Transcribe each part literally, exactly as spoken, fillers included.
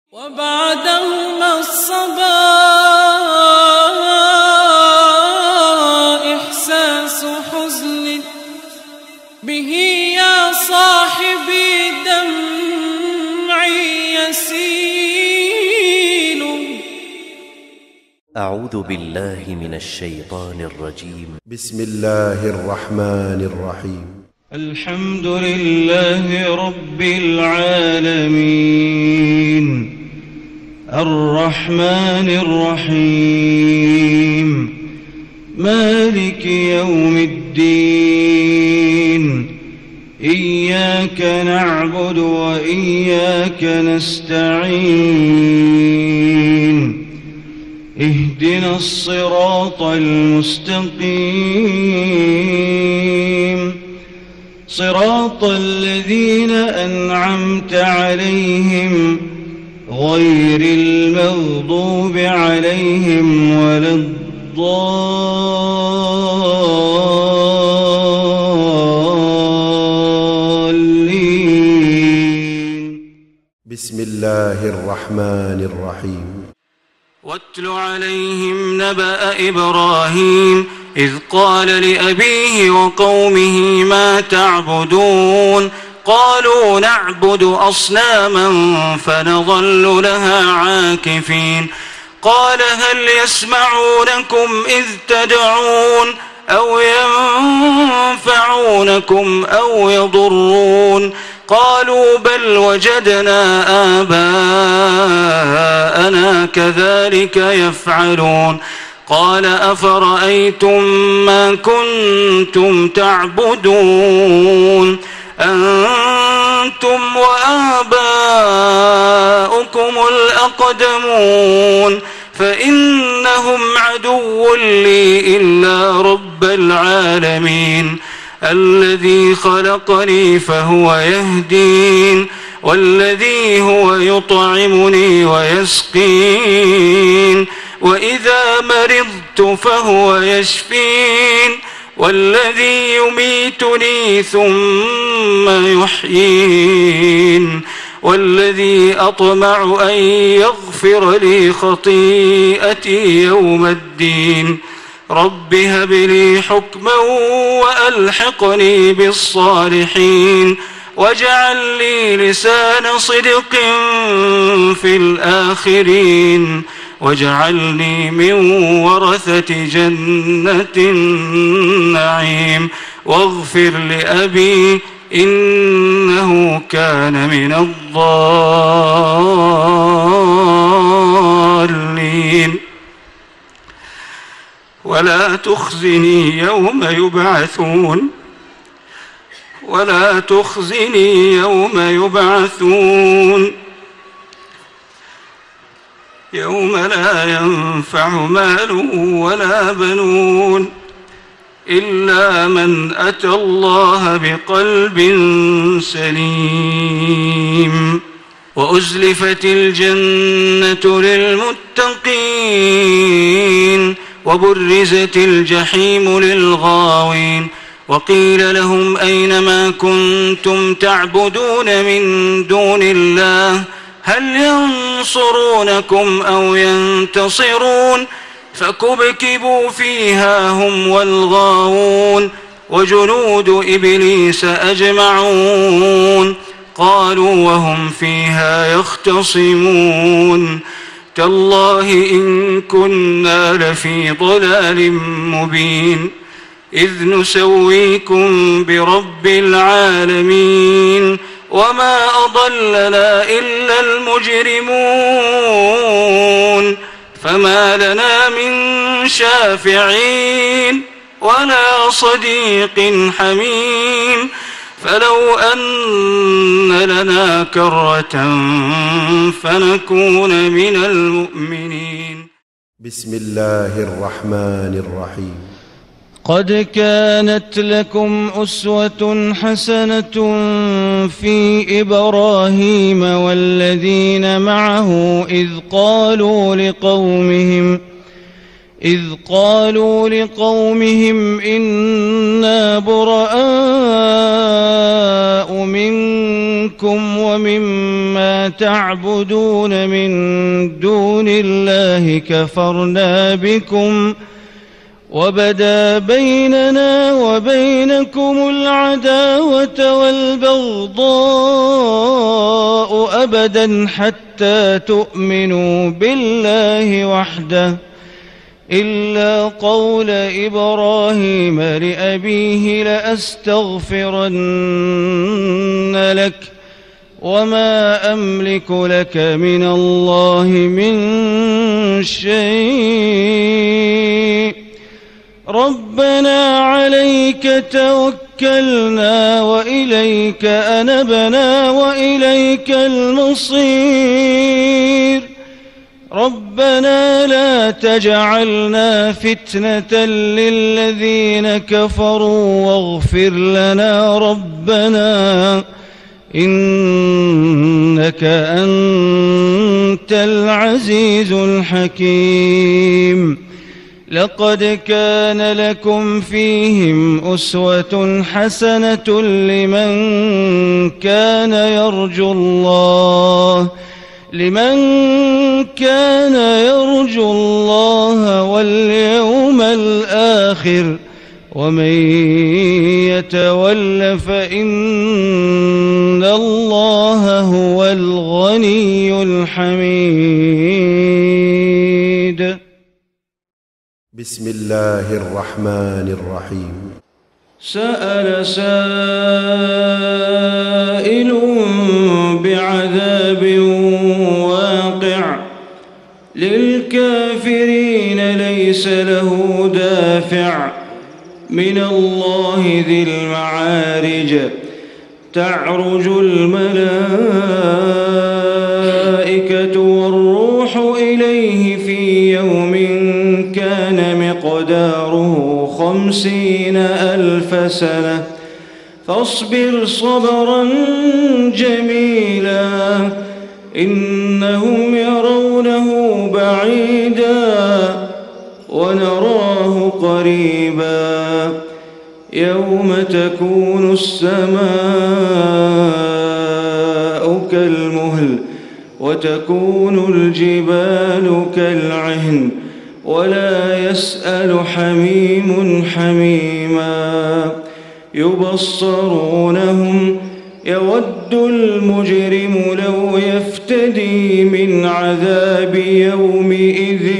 وبعدهما الصبا إحساس حزن به يا صاحبي دمعي يسيل. أعوذ بالله من الشيطان الرجيم. بسم الله الرحمن الرحيم. الحمد لله رب العالمين الرحمن الرحيم مالك يوم الدين إياك نعبد وإياك نستعين اهدنا الصراط المستقيم صراط الذين أنعمت عليهم غير المغضوب عليهم ولا الضالين. بسم الله الرحمن الرحيم. واتل عليهم نبأ إبراهيم إذ قال لأبيه وقومه ما تعبدون قالوا نعبد أصناما فنظل لها عاكفين قال هل يسمعونكم إذ تدعون أو ينفعونكم أو يضرون قالوا بل وجدنا آباءنا كذلك يفعلون قال أفرأيتم ما كنتم تعبدون أنتم وآباؤكم الأقدمون فإنهم عدو لي إلا رب العالمين الذي خلقني فهو يهدين والذي هو يطعمني ويسقين وإذا مرضت فهو يشفين والذي يميتني ثم يحيين والذي أطمع أن يغفر لي خطيئتي يوم الدين رب هب لي حكما وألحقني بالصالحين واجعل لي لسان صدق في الآخرين واجعلني من ورثة جنة النعيم واغفر لأبي إنه كان من الضالين ولا تخزني يوم يبعثون ولا تخزني يوم يبعثون يوم لا ينفع مال ولا بنون إلا من أتى الله بقلب سليم وأزلفت الجنة للمتقين وبرزت الجحيم للغاوين وقيل لهم أين ما كنتم تعبدون من دون الله هل ينصرونكم أو ينتصرون فكبكبوا فيها هم والغاوون وجنود إبليس أجمعون قالوا وهم فيها يختصمون تالله إن كنا لفي ضلال مبين إذ نسويكم برب العالمين وما أضلنا إلا المجرمون فما لنا من شافعين ولا صديق حميم فلو أن لنا كرة فنكون من المؤمنين. بسم الله الرحمن الرحيم. قد كانت لكم أسوة حسنة في إبراهيم والذين معه إذ قالوا لقومهم إذ قالوا لقومهم إنا براء منكم ومما تعبدون من دون الله كفرنا بكم وبدا بيننا وبينكم العداوة والبغضاء أبدا حتى تؤمنوا بالله وحده إلا قول إبراهيم لأبيه لأستغفرن لك وما أملك لك من الله من شيء ربنا عليك توكلنا وإليك أنبنا وإليك المصير ربنا لا تجعلنا فتنة للذين كفروا واغفر لنا ربنا إنك أنت العزيز الحكيم لقد كان لكم فيهم أسوة حسنة لمن كان يرجو الله لمن كان يرجو الله واليوم الآخر ومن يتول فإن الله هو الغني الحميد. بسم الله الرحمن الرحيم. سأل سائل بعذاب واقع للكافرين ليس له دافع من الله ذي المعارج تعرج الملائكة والروح إليه في يوم كان مقداره خمسين ألف سنة فاصبر صبرا جميلا إنهم يرونه بعيدا ونراه قريبا يوم تكون السماء كالمهل وتكون الجبال كالعهن ولا يسأل حميم حميما يبصرونهم يود المجرم لو يفتدي من عذاب يومئذ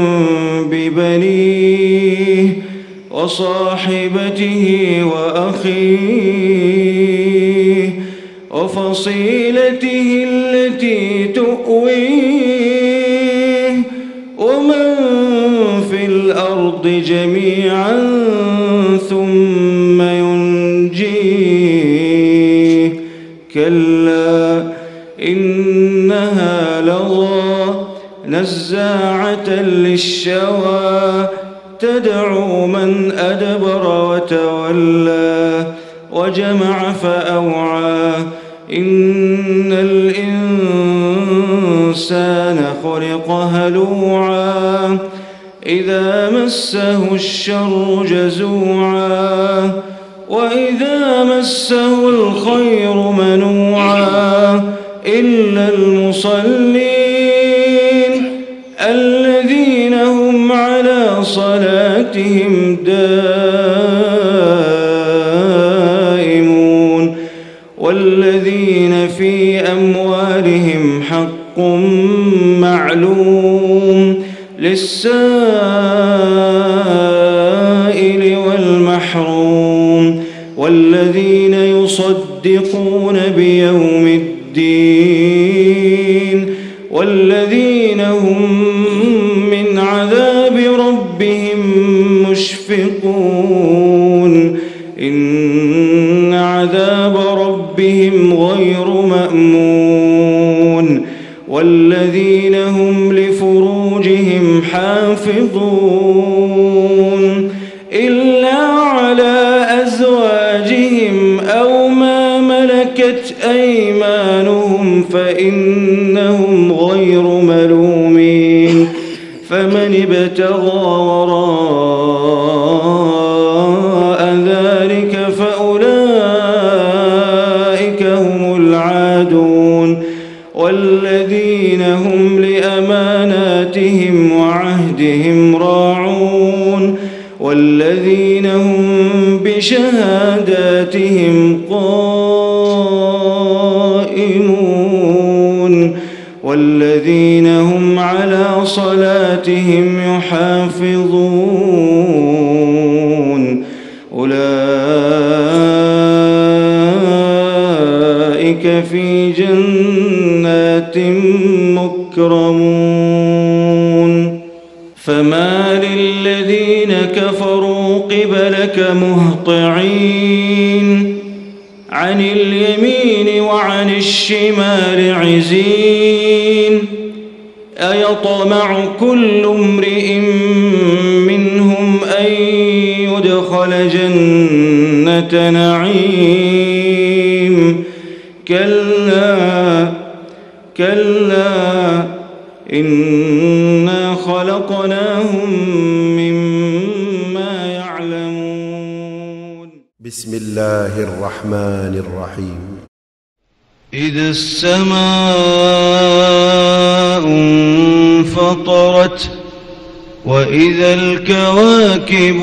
ببنيه وصاحبته وأخيه وفصيلته التي تؤويه ومن في الأرض جميعا ثم ينجيه كلا إنها لظى نزاعة للشوى تدعو من أدبر وتولى وجمع فأوعى إن الإنسان خلق هلوعا إذا مسه الشر جزوعا وإذا مسه الخير منوعا إلا المصلين الذين هم على صلاتهم دائمون والذين في أموالهم حق معلوم للسائل والمحروم والذين يصدقون بيوم الدين والذين هم من عذاب ربهم مشفقون إن عذاب ربهم غير مأمون والذين هم لفروجهم حافظون إلا على أزواجهم أو ما ملكت أيمانهم فإنهم غير ملومين فمن ابتغى وراء ذلك فأولئك هم العادون والذين هم بشهاداتهم قائمون والذين هم على صلاتهم يحافظون أولئك في جنات مكرمون فما للذين كفروا قبلك مهطعين عن اليمين وعن الشمال عزين أيطمع كل امرئ منهم أن يدخل جنة نعيم كلا كلا إنا خلقناهم مما يعلمون. بسم الله الرحمن الرحيم. إذا السماء انفطرت وإذا الكواكب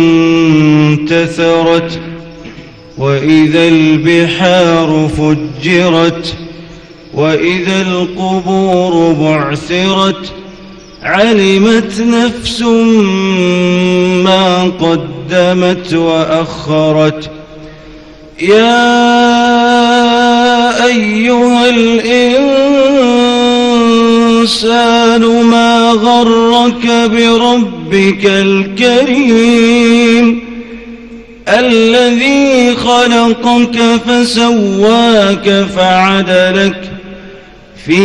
انتثرت وإذا البحار فجرت وإذا القبور بعثرت علمت نفس ما قدمت وأخرت. يا أيها الإنسان ما غرك بربك الكريم الذي خلقك فسواك فعدلك في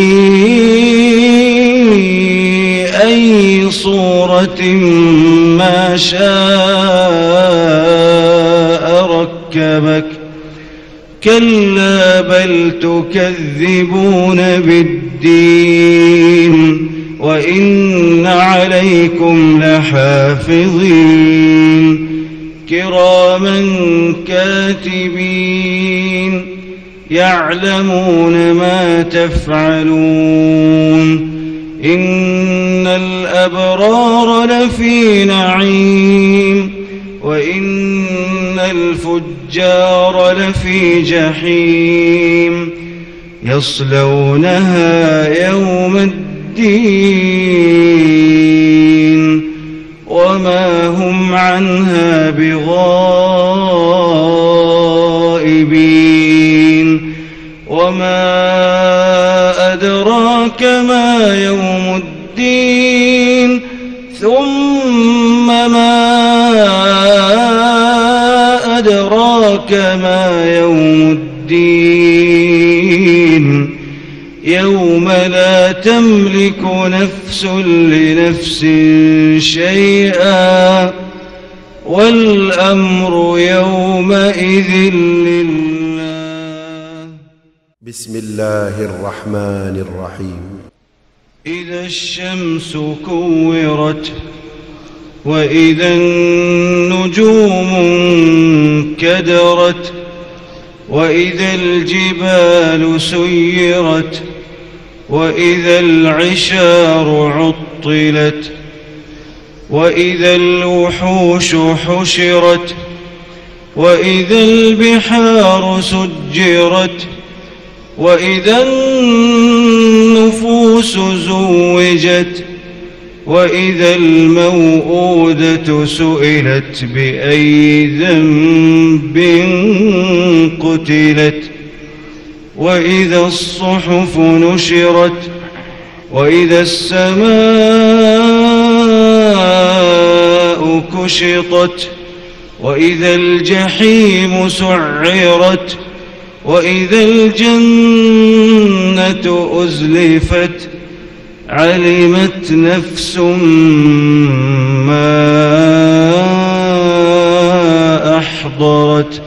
أي صورة ما شاء ركبك. كلا بل تكذبون بالدين وإن عليكم لحافظين كراما كاتبين يعلمون ما تفعلون. إن الأبرار لفي نعيم وإن الفجار لفي جحيم يصلونها يوم الدين وما هم عنها بغائبين. وما أدراك ما يوم الدين ثم ما أدراك ما يوم الدين يوم لا تملك نفس لنفس شيئا والأمر يومئذ لله. بسم الله الرحمن الرحيم. إذا الشمس كورت وإذا النجوم انكدرت وإذا الجبال سيرت وإذا العشار عطلت وإذا الوحوش حشرت وإذا البحار سجرت وإذا النفوس زوجت وإذا الموءودة سئلت بأي ذنب قتلت وإذا الصحف نشرت وإذا السماء كشطت وإذا الجحيم سعرت وإذا الجنة أزلفت علمت نفس ما أحضرت.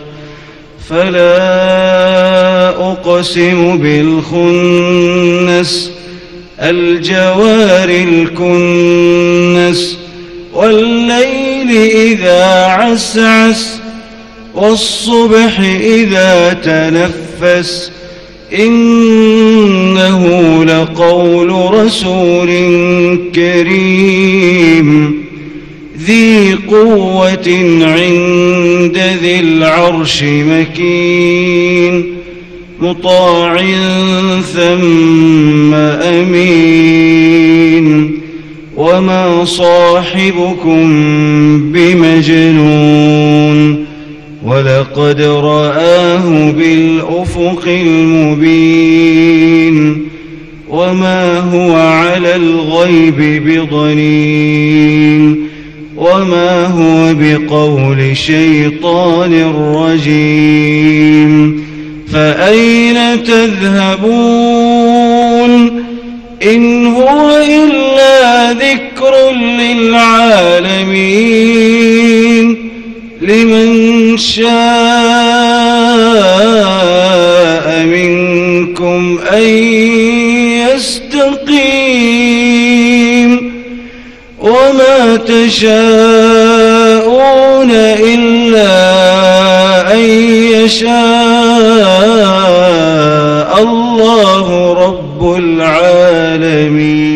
فلا أقسم بالخنس الجوار الكنس والليل إذا عسعس والصبح إذا تنفس إنه لقول رسول كريم ذي قوة عند ذي العرش مكين مطاع ثم أمين وما صاحبكم بمجنون ولقد رآه بالأفق المبين وما هو على الغيب بضنين وما هو بقول شيطان رجيم فأين تذهبون إن هو إلا ذكر للعالمين لمن شاء منكم أن يستقيم وما تشاءون إلا أن يشاء الله رب العالمين.